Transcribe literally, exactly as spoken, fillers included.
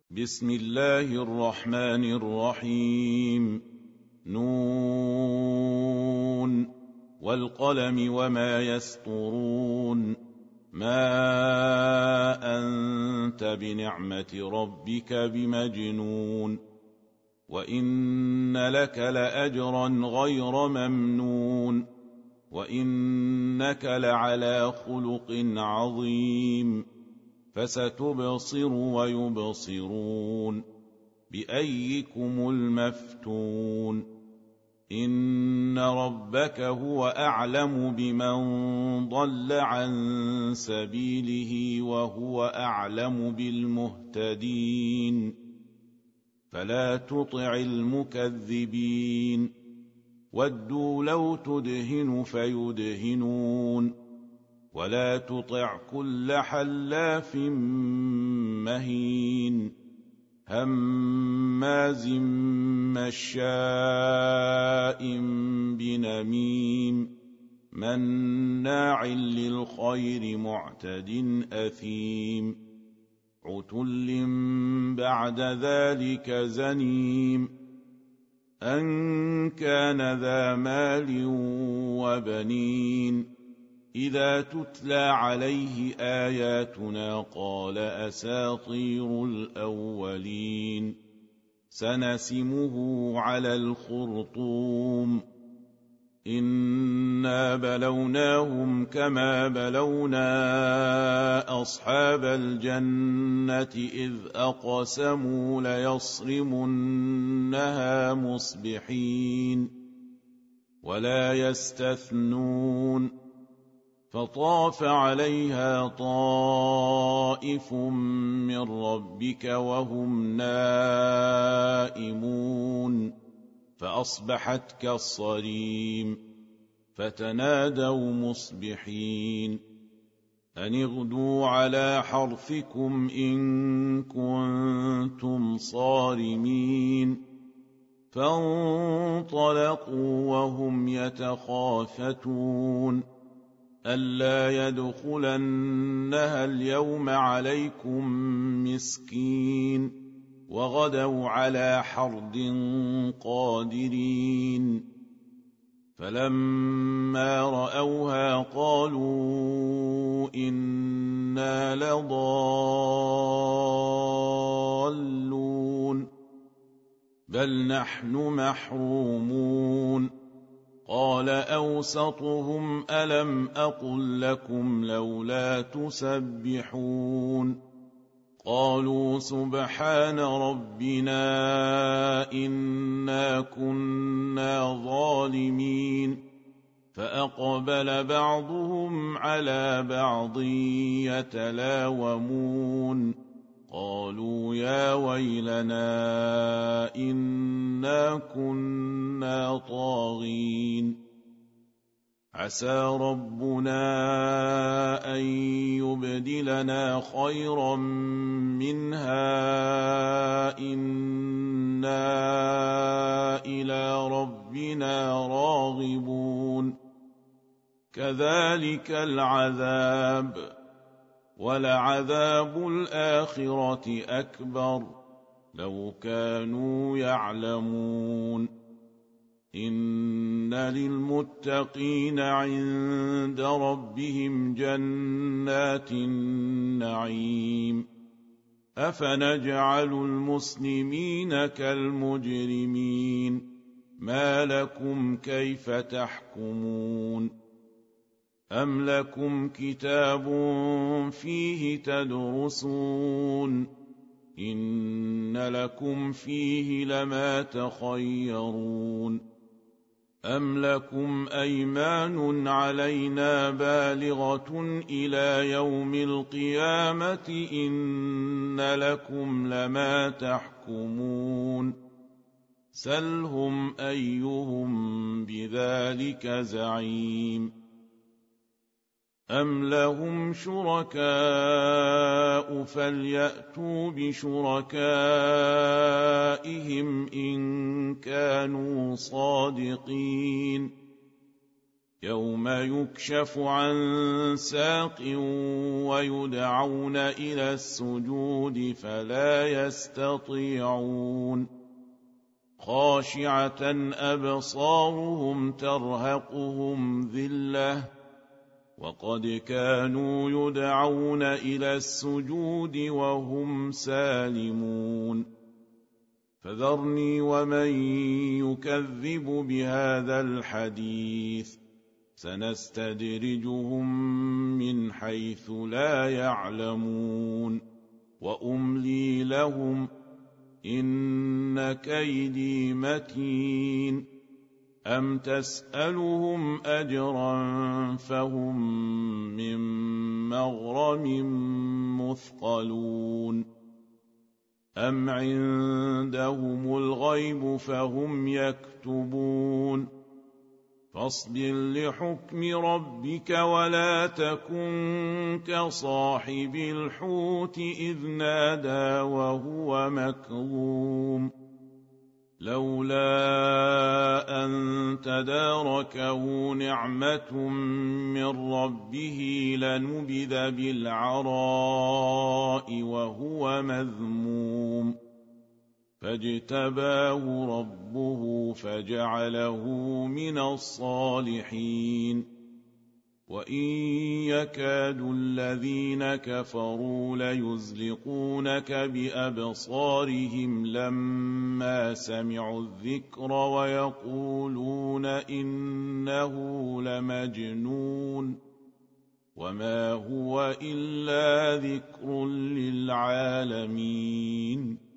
بسم الله الرحمن الرحيم. نون والقلم وما يسطرون. ما أنت بنعمة ربك بمجنون وإن لك لأجرا غير ممنون وإنك لعلى خلق عظيم. فستبصر ويبصرون بأيكم المفتون. إن ربك هو أعلم بمن ضل عن سبيله وهو أعلم بالمهتدين. فلا تطع المكذبين. ودوا لو تدهن فيدهنون ولا تطع كل حلاف مهين هماز مشاء بنميم مناع للخير معتد أثيم عتل بعد ذلك زنيم أن كان ذا مال وبنين إذا تتلى عليه آياتنا قال أساطير الأولين. سنسمه على الخرطوم. إنا بلوناهم كما بلونا أصحاب الجنة إذ أقسموا ليصرمنها مصبحين ولا يستثنون. فطاف عليها طائف من ربك وهم نائمون فأصبحت كالصريم. فتنادوا مصبحين أن اغدوا على حرثكم إن كنتم صارمين. فانطلقوا وهم يتخافتون ألا يدخلنها اليوم عليكم مسكين وغدوا على حرد قادرين. فلما رأوها قالوا إنا لضالون بل نحن محرومون. قال أوسطهم ألم أقل لكم لولا تسبحون. قالوا سبحان ربنا إنا كنا ظالمين. فأقبل بعضهم على بعض يتلاومون قالوا يا ويلنا إنا كنا طاغين. عسى ربنا أن يبدلنا خيرا منها إنا إلى ربنا راغبون. كذلك العذاب ولعذاب الآخرة أكبر لو كانوا يعلمون. إن للمتقين عند ربهم جنات النعيم. أفنجعل المسلمين كالمجرمين ما لكم كيف تحكمون. أم لكم كتاب فيه تدرسون إن لكم فيه لما تخيرون. أم لكم أيمان علينا بالغة إلى يوم القيامة إن لكم لما تحكمون. سلهم أيهم بذلك زعيم. أم لهم شركاء فليأتوا بشركائهم إن كانوا صادقين. يوم يكشف عن ساق ويدعون إلى السجود فلا يستطيعون خاشعة أبصارهم ترهقهم ذلة وقد كانوا يدعون إلى السجود وهم سالمون فذرني ومن يكذب بهذا الحديث سنستدرجهم من حيث لا يعلمون وأملي لهم إن كيدي متين أم تسألهم أجرا فهم من مغرم مثقلون أم عندهم الغيب فهم يكتبون فاصبر لحكم ربك ولا تكن كصاحب الحوت إذ نادى وهو مكظوم لولا أن تداركه نعمة من ربه لنبذ بالعراء وهو مذموم فاجتباه ربه فجعله من الصالحين وإن يكاد الذين كفروا ليزلقونك بأبصارهم لما سمعوا الذكر ويقولون إنه لمجنون وما هو إلا ذكر للعالمين